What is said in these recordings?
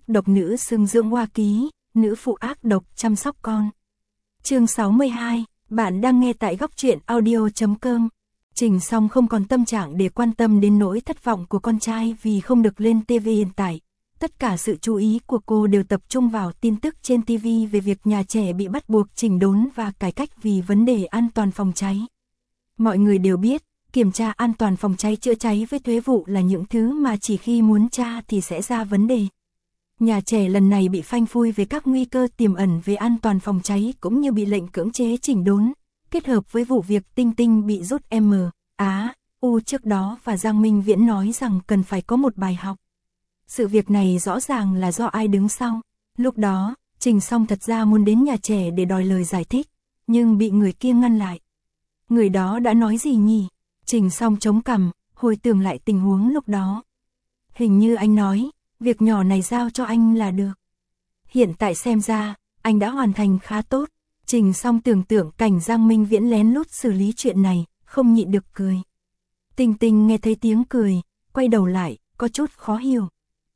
độc nữ xưng dưỡng hoa ký, nữ phụ ác độc chăm sóc con. Chương 62, bạn đang nghe tại góc truyện audio.com. Trình Song không còn tâm trạng để quan tâm đến nỗi thất vọng của con trai vì không được lên TV hiện tại. Tất cả sự chú ý của cô đều tập trung vào tin tức trên TV về việc nhà trẻ bị bắt buộc chỉnh đốn và cải cách vì vấn đề an toàn phòng cháy. Mọi người đều biết, kiểm tra an toàn phòng cháy chữa cháy với thuế vụ là những thứ mà chỉ khi muốn tra thì sẽ ra vấn đề. Nhà trẻ lần này bị phanh phui về các nguy cơ tiềm ẩn về an toàn phòng cháy cũng như bị lệnh cưỡng chế chỉnh đốn, kết hợp với vụ việc Tinh Tinh bị rút MA trước đó và Giang Minh Viễn nói rằng cần phải có một bài học. Sự việc này rõ ràng là do ai đứng sau. Lúc đó, Trình Song thật ra muốn đến nhà trẻ để đòi lời giải thích, nhưng bị người kia ngăn lại. Người đó đã nói gì nhỉ? Trình Song chống cằm, hồi tưởng lại tình huống lúc đó. Hình như anh nói, việc nhỏ này giao cho anh là được. Hiện tại xem ra, anh đã hoàn thành khá tốt. Trình Song tưởng tượng cảnh Giang Minh Viễn lén lút xử lý chuyện này, không nhịn được cười. Tinh Tinh nghe thấy tiếng cười, quay đầu lại, có chút khó hiểu.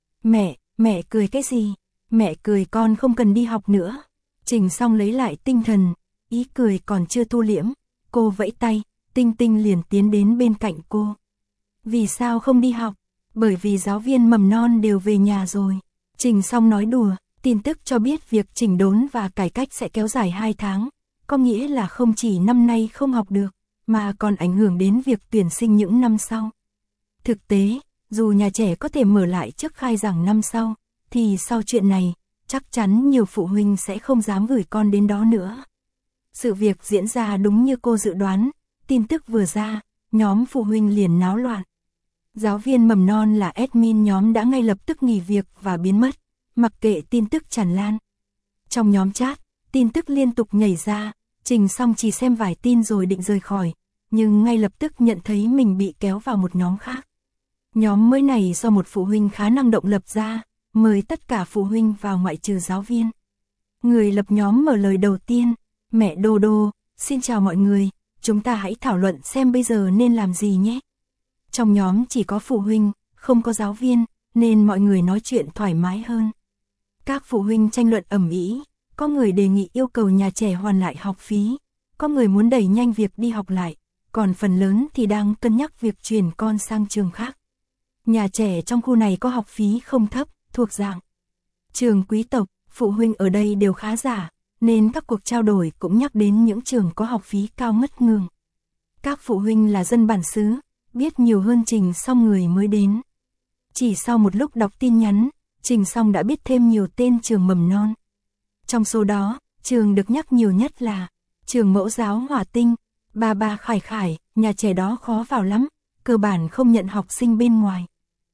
Mẹ cười cái gì? Mẹ cười con không cần đi học nữa. Trình Song lấy lại tinh thần, ý cười còn chưa thu liễm. Cô vẫy tay, Tinh Tinh liền tiến đến bên cạnh cô. Vì sao không đi học? Bởi vì giáo viên mầm non đều về nhà rồi. Trình Song nói đùa, tin tức cho biết việc chỉnh đốn và cải cách sẽ kéo dài 2 tháng. Có nghĩa là không chỉ năm nay không học được, mà còn ảnh hưởng đến việc tuyển sinh những năm sau. Thực tế, dù nhà trẻ có thể mở lại trước khai giảng năm sau, thì sau chuyện này, chắc chắn nhiều phụ huynh sẽ không dám gửi con đến đó nữa. Sự việc diễn ra đúng như cô dự đoán, tin tức vừa ra, nhóm phụ huynh liền náo loạn. Giáo viên mầm non là admin nhóm đã ngay lập tức nghỉ việc và biến mất, mặc kệ tin tức tràn lan. Trong nhóm chat, tin tức liên tục nhảy ra, Trình Song chỉ xem vài tin rồi định rời khỏi, nhưng ngay lập tức nhận thấy mình bị kéo vào một nhóm khác. Nhóm mới này do một phụ huynh khá năng động lập ra, mời tất cả phụ huynh vào ngoại trừ giáo viên. Người lập nhóm mở lời đầu tiên, mẹ Đô Đô, xin chào mọi người, chúng ta hãy thảo luận xem bây giờ nên làm gì nhé. Trong nhóm chỉ có phụ huynh, không có giáo viên, nên mọi người nói chuyện thoải mái hơn. Các phụ huynh tranh luận ầm ĩ, có người đề nghị yêu cầu nhà trẻ hoàn lại học phí, có người muốn đẩy nhanh việc đi học lại, còn phần lớn thì đang cân nhắc việc chuyển con sang trường khác. Nhà trẻ trong khu này có học phí không thấp, thuộc dạng trường quý tộc, phụ huynh ở đây đều khá giả, nên các cuộc trao đổi cũng nhắc đến những trường có học phí cao ngất ngường. Các phụ huynh là dân bản xứ, biết nhiều hơn Trình Song người mới đến. Chỉ sau một lúc đọc tin nhắn, Trình Song đã biết thêm nhiều tên trường mầm non. Trong số đó, trường được nhắc nhiều nhất là trường mẫu giáo Hỏa Tinh. Bà Khải, nhà trẻ đó khó vào lắm, cơ bản không nhận học sinh bên ngoài.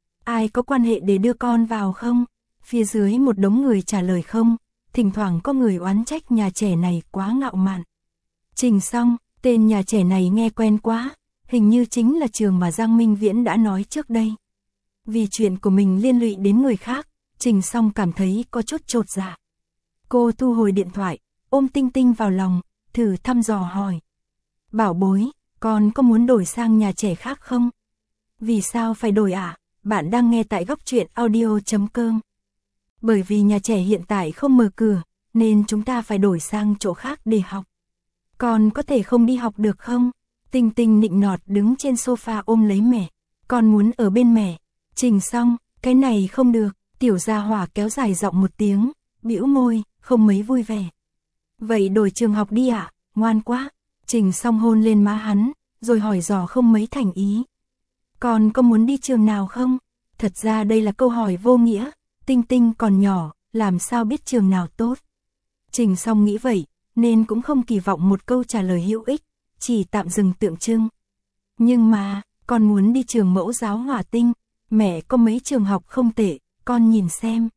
Ai có quan hệ để đưa con vào không? Phía dưới một đống người trả lời không, thỉnh thoảng có người oán trách nhà trẻ này quá ngạo mạn. Trình Song, tên nhà trẻ này nghe quen quá, hình như chính là trường mà Giang Minh Viễn đã nói trước đây. Vì chuyện của mình liên lụy đến người khác, Trình Song cảm thấy có chút chột dạ. Cô thu hồi điện thoại, ôm Tinh Tinh vào lòng, thử thăm dò hỏi. Bảo bối, con có muốn đổi sang nhà trẻ khác không? Vì sao phải đổi ạ? Bạn đang nghe tại góc truyện audio.com. Bởi vì nhà trẻ hiện tại không mở cửa, nên chúng ta phải đổi sang chỗ khác để học. Con có thể không đi học được không? Tinh Tinh nịnh nọt đứng trên sofa ôm lấy mẹ. Con muốn ở bên mẹ. Trình Song, cái này không được. Tiểu gia hỏa kéo dài giọng một tiếng, bĩu môi, không mấy vui vẻ. Vậy đổi trường học đi ạ, ngoan quá. Trình Song hôn lên má hắn, rồi hỏi dò không mấy thành ý. Con có muốn đi trường nào không? Thật ra đây là câu hỏi vô nghĩa, Tinh Tinh còn nhỏ, làm sao biết trường nào tốt. Trình Song nghĩ vậy, nên cũng không kỳ vọng một câu trả lời hữu ích, chỉ tạm dừng tượng trưng. Nhưng mà, con muốn đi trường mẫu giáo Hỏa Tinh, mẹ có mấy trường học không tệ, con nhìn xem.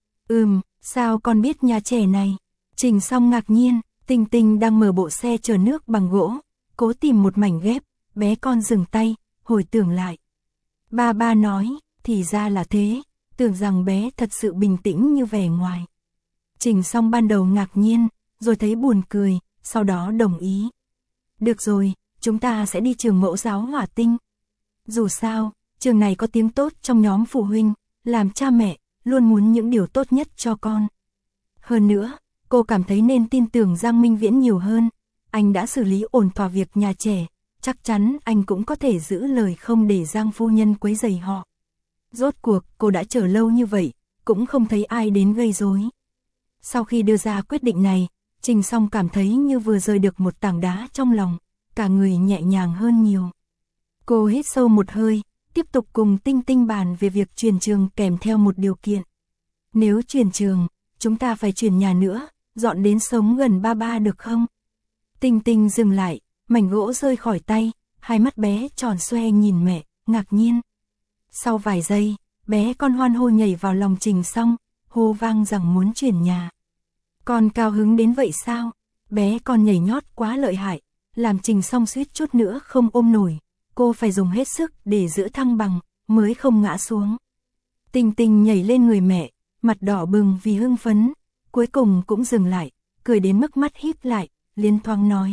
Sao con biết nhà trẻ này? Trình Song ngạc nhiên, Tinh Tinh đang mở bộ xe chở nước bằng gỗ, cố tìm một mảnh ghép, bé con dừng tay, hồi tưởng lại. Ba nói, thì ra là thế, tưởng rằng bé thật sự bình tĩnh như vẻ ngoài. Trình Song ban đầu ngạc nhiên, rồi thấy buồn cười, sau đó đồng ý. Được rồi, chúng ta sẽ đi trường mẫu giáo Hỏa Tinh. Dù sao, trường này có tiếng tốt trong nhóm phụ huynh, làm cha mẹ, luôn muốn những điều tốt nhất cho con. Hơn nữa, cô cảm thấy nên tin tưởng Giang Minh Viễn nhiều hơn, anh đã xử lý ổn thỏa việc nhà trẻ, chắc chắn anh cũng có thể giữ lời không để Giang phu nhân quấy rầy họ. Rốt cuộc cô đã chờ lâu như vậy, cũng không thấy ai đến gây rối. Sau khi đưa ra quyết định này, Trình Song cảm thấy như vừa rời được một tảng đá trong lòng, cả người nhẹ nhàng hơn nhiều. Cô hít sâu một hơi, tiếp tục cùng Tinh Tinh bàn về việc chuyển trường kèm theo một điều kiện. Nếu chuyển trường, chúng ta phải chuyển nhà nữa, dọn đến sống gần ba ba được không? Tinh Tinh dừng lại, mảnh gỗ rơi khỏi tay, hai mắt bé tròn xoe nhìn mẹ, ngạc nhiên. Sau vài giây, bé con hoan hô nhảy vào lòng Trình Song, hô vang rằng muốn chuyển nhà. Con cao hứng đến vậy sao? Bé con nhảy nhót quá lợi hại, làm Trình Song suýt chút nữa không ôm nổi. Cô phải dùng hết sức để giữ thăng bằng, mới không ngã xuống. Tinh Tinh nhảy lên người mẹ, mặt đỏ bừng vì hưng phấn, cuối cùng cũng dừng lại, cười đến mức mắt híp lại, liên thoáng nói.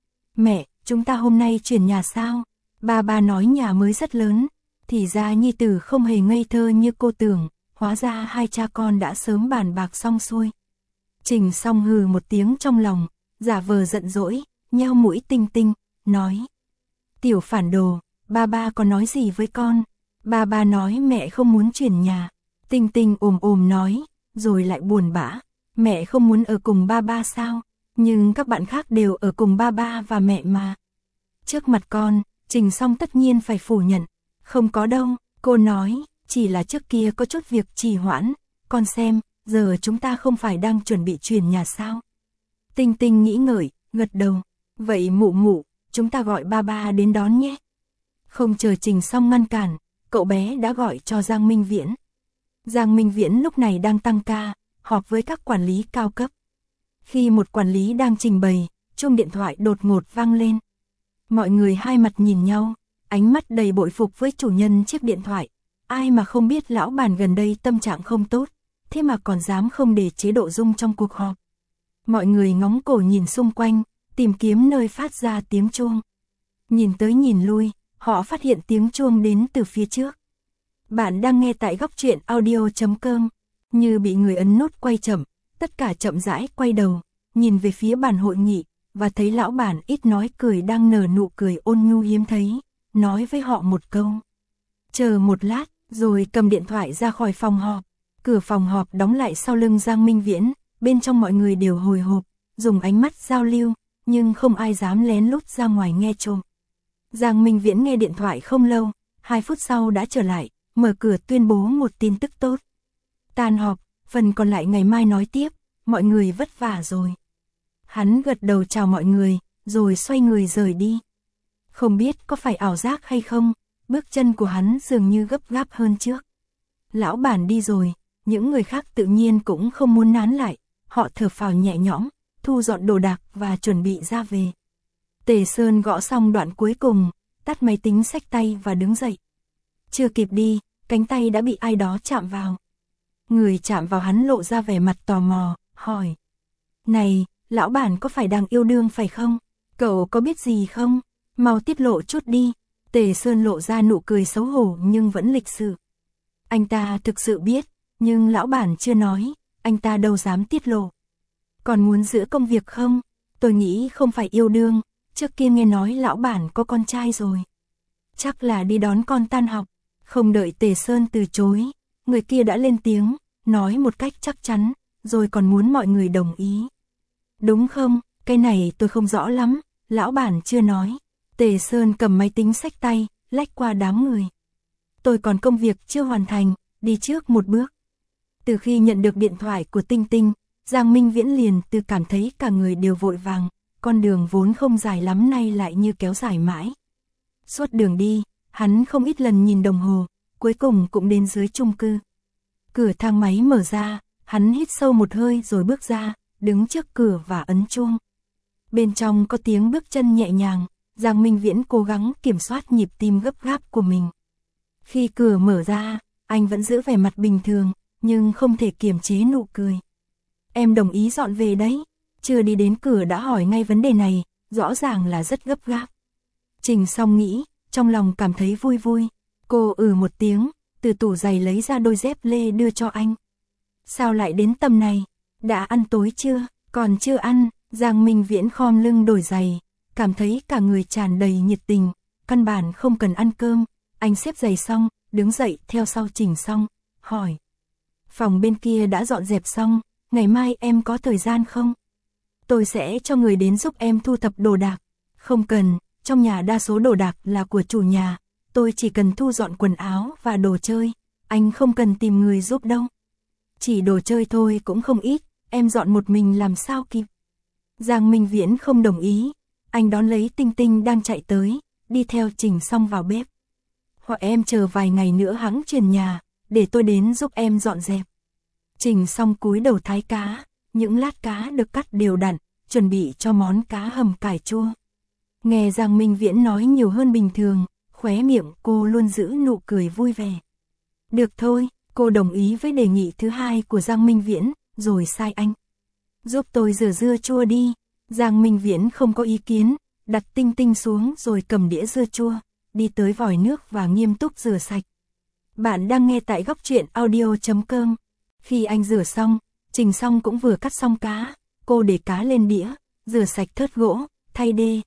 Mẹ, chúng ta hôm nay chuyển nhà sao? Ba nói nhà mới rất lớn, thì ra nhi tử không hề ngây thơ như cô tưởng, hóa ra hai cha con đã sớm bàn bạc xong xuôi. Trình Song hừ một tiếng trong lòng, giả vờ giận dỗi, nheo mũi Tinh Tinh, nói. Tiểu phản đồ, ba có nói gì với con? Ba nói mẹ không muốn chuyển nhà. Tinh Tinh ồm nói, rồi lại buồn bã. Mẹ không muốn ở cùng ba sao? Nhưng các bạn khác đều ở cùng ba và mẹ mà. Trước mặt con, Trình Song tất nhiên phải phủ nhận. Không có đâu, cô nói, chỉ là trước kia có chút việc trì hoãn. Con xem, giờ chúng ta không phải đang chuẩn bị chuyển nhà sao? Tinh Tinh nghĩ ngợi, gật đầu. Vậy mụ, chúng ta gọi ba đến đón nhé. Không chờ Trình Song ngăn cản, cậu bé đã gọi cho Giang Minh Viễn. Giang Minh Viễn lúc này đang tăng ca, họp với các quản lý cao cấp. Khi một quản lý đang trình bày, chuông điện thoại đột ngột vang lên. Mọi người hai mặt nhìn nhau, ánh mắt đầy bội phục với chủ nhân chiếc điện thoại. Ai mà không biết lão bản gần đây tâm trạng không tốt, thế mà còn dám không để chế độ rung trong cuộc họp. Mọi người ngóng cổ nhìn xung quanh, tìm kiếm nơi phát ra tiếng chuông. Nhìn tới nhìn lui, họ phát hiện tiếng chuông đến từ phía trước. Bạn đang nghe tại góc truyện audio.com. Như bị người ấn nút quay chậm, tất cả chậm rãi quay đầu, nhìn về phía bàn hội nghị, và thấy lão bản ít nói cười đang nở nụ cười ôn nhu hiếm thấy, nói với họ một câu. Chờ một lát, rồi cầm điện thoại ra khỏi phòng họp. Cửa phòng họp đóng lại sau lưng Giang Minh Viễn, bên trong mọi người đều hồi hộp, dùng ánh mắt giao lưu, nhưng không ai dám lén lút ra ngoài nghe trộm. Giang Minh Viễn nghe điện thoại không lâu, 2 phút sau đã trở lại, mở cửa tuyên bố một tin tức tốt. Tan họp, phần còn lại ngày mai nói tiếp, mọi người vất vả rồi. Hắn gật đầu chào mọi người, rồi xoay người rời đi. Không biết có phải ảo giác hay không, bước chân của hắn dường như gấp gáp hơn trước. Lão bản đi rồi, những người khác tự nhiên cũng không muốn nán lại, họ thở phào nhẹ nhõm, thu dọn đồ đạc và chuẩn bị ra về. Tề Sơn gõ xong đoạn cuối cùng, tắt máy tính xách tay và đứng dậy. Chưa kịp đi, cánh tay đã bị ai đó chạm vào. Người chạm vào hắn lộ ra vẻ mặt tò mò, hỏi. Này, lão bản có phải đang yêu đương phải không? Cậu có biết gì không? Mau tiết lộ chút đi. Tề Sơn lộ ra nụ cười xấu hổ nhưng vẫn lịch sự. Anh ta thực sự biết, nhưng lão bản chưa nói, anh ta đâu dám tiết lộ. Còn muốn giữ công việc không? Tôi nghĩ không phải yêu đương, trước kia nghe nói lão bản có con trai rồi. Chắc là đi đón con tan học. Không đợi Tề Sơn từ chối, người kia đã lên tiếng, nói một cách chắc chắn, rồi còn muốn mọi người đồng ý. Đúng không, cái này tôi không rõ lắm, lão bản chưa nói. Tề Sơn cầm máy tính xách tay, lách qua đám người. Tôi còn công việc chưa hoàn thành, đi trước một bước. Từ khi nhận được điện thoại của Tinh Tinh, Giang Minh Viễn liền từ cảm thấy cả người đều vội vàng, con đường vốn không dài lắm nay lại như kéo dài mãi. Suốt đường đi, hắn không ít lần nhìn đồng hồ, cuối cùng cũng đến dưới chung cư. Cửa thang máy mở ra, hắn hít sâu một hơi rồi bước ra, đứng trước cửa và ấn chuông. Bên trong có tiếng bước chân nhẹ nhàng, Giang Minh Viễn cố gắng kiểm soát nhịp tim gấp gáp của mình. Khi cửa mở ra, anh vẫn giữ vẻ mặt bình thường, nhưng không thể kiềm chế nụ cười. Em đồng ý dọn về đấy, chưa đi đến cửa đã hỏi ngay vấn đề này, rõ ràng là rất gấp gáp. Trình Song nghĩ, trong lòng cảm thấy vui vui, cô một tiếng, từ tủ giày lấy ra đôi dép lê đưa cho anh, Sao lại đến tầm này? Đã ăn tối chưa? Còn chưa ăn. Giang Minh Viễn khom lưng đổi giày, cảm thấy cả người tràn đầy nhiệt tình, căn bản không cần ăn cơm. Anh xếp giày xong, đứng dậy theo sau Trình Song, hỏi. Phòng bên kia đã dọn dẹp xong, ngày mai em có thời gian không? Tôi sẽ cho người đến giúp em thu thập đồ đạc. Không cần, trong nhà đa số đồ đạc là của chủ nhà, tôi chỉ cần thu dọn quần áo và đồ chơi, anh không cần tìm người giúp đâu. Chỉ đồ chơi thôi cũng không ít, em dọn một mình làm sao kịp. Giang Minh Viễn không đồng ý, anh đón lấy Tinh Tinh đang chạy tới, đi theo Trình Song vào bếp. Hoặc em chờ vài ngày nữa hắn chuyển nhà, để tôi đến giúp em dọn dẹp. Trình Song cúi đầu thái cá, những lát cá được cắt đều đặn, chuẩn bị cho món cá hầm cải chua. Nghe Giang Minh Viễn nói nhiều hơn bình thường, khóe miệng cô luôn giữ nụ cười vui vẻ. Được thôi, cô đồng ý với đề nghị thứ hai của Giang Minh Viễn, rồi sai anh. Giúp tôi rửa dưa chua đi. Giang Minh Viễn không có ý kiến, đặt Tinh Tinh xuống rồi cầm đĩa dưa chua, đi tới vòi nước và nghiêm túc rửa sạch. Bạn đang nghe tại góc truyện audio.com. Khi anh rửa xong, Trình Song cũng vừa cắt xong cá, cô để cá lên đĩa, rửa sạch thớt gỗ, thay đê,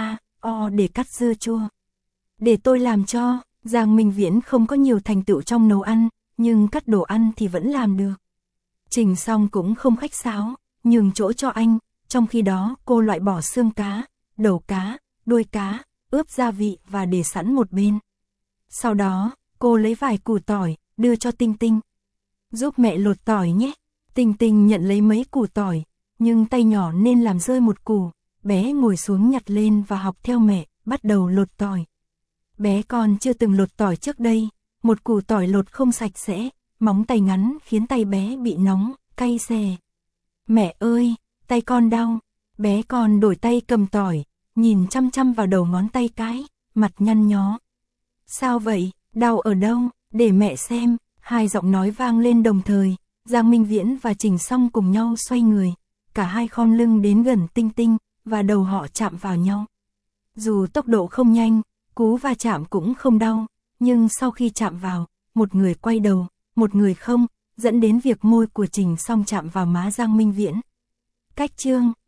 o để cắt dưa chua. Để tôi làm cho. Giang Minh Viễn không có nhiều thành tựu trong nấu ăn, nhưng cắt đồ ăn thì vẫn làm được. Trình Song cũng không khách sáo, nhường chỗ cho anh, trong khi đó cô loại bỏ xương cá, đầu cá, đuôi cá, ướp gia vị và để sẵn một bên. Sau đó, cô lấy vài củ tỏi, đưa cho Tinh Tinh. Giúp mẹ lột tỏi nhé. Tinh Tinh nhận lấy mấy củ tỏi, nhưng tay nhỏ nên làm rơi một củ. Bé ngồi xuống nhặt lên và học theo mẹ, bắt đầu lột tỏi. Bé con chưa từng lột tỏi trước đây, một củ tỏi lột không sạch sẽ, móng tay ngắn khiến tay bé bị nóng, cay xè. Mẹ ơi, tay con đau. Bé con đổi tay cầm tỏi, nhìn chăm chăm vào đầu ngón tay cái, mặt nhăn nhó. Sao vậy, đau ở đâu, để mẹ xem. Hai giọng nói vang lên đồng thời, Giang Minh Viễn và Trình Song cùng nhau xoay người. Cả hai khom lưng đến gần Tinh Tinh, và đầu họ chạm vào nhau. Dù tốc độ không nhanh, cú va chạm cũng không đau, nhưng sau khi chạm vào, một người quay đầu, một người không, dẫn đến việc môi của Trình Song chạm vào má Giang Minh Viễn. Cách chương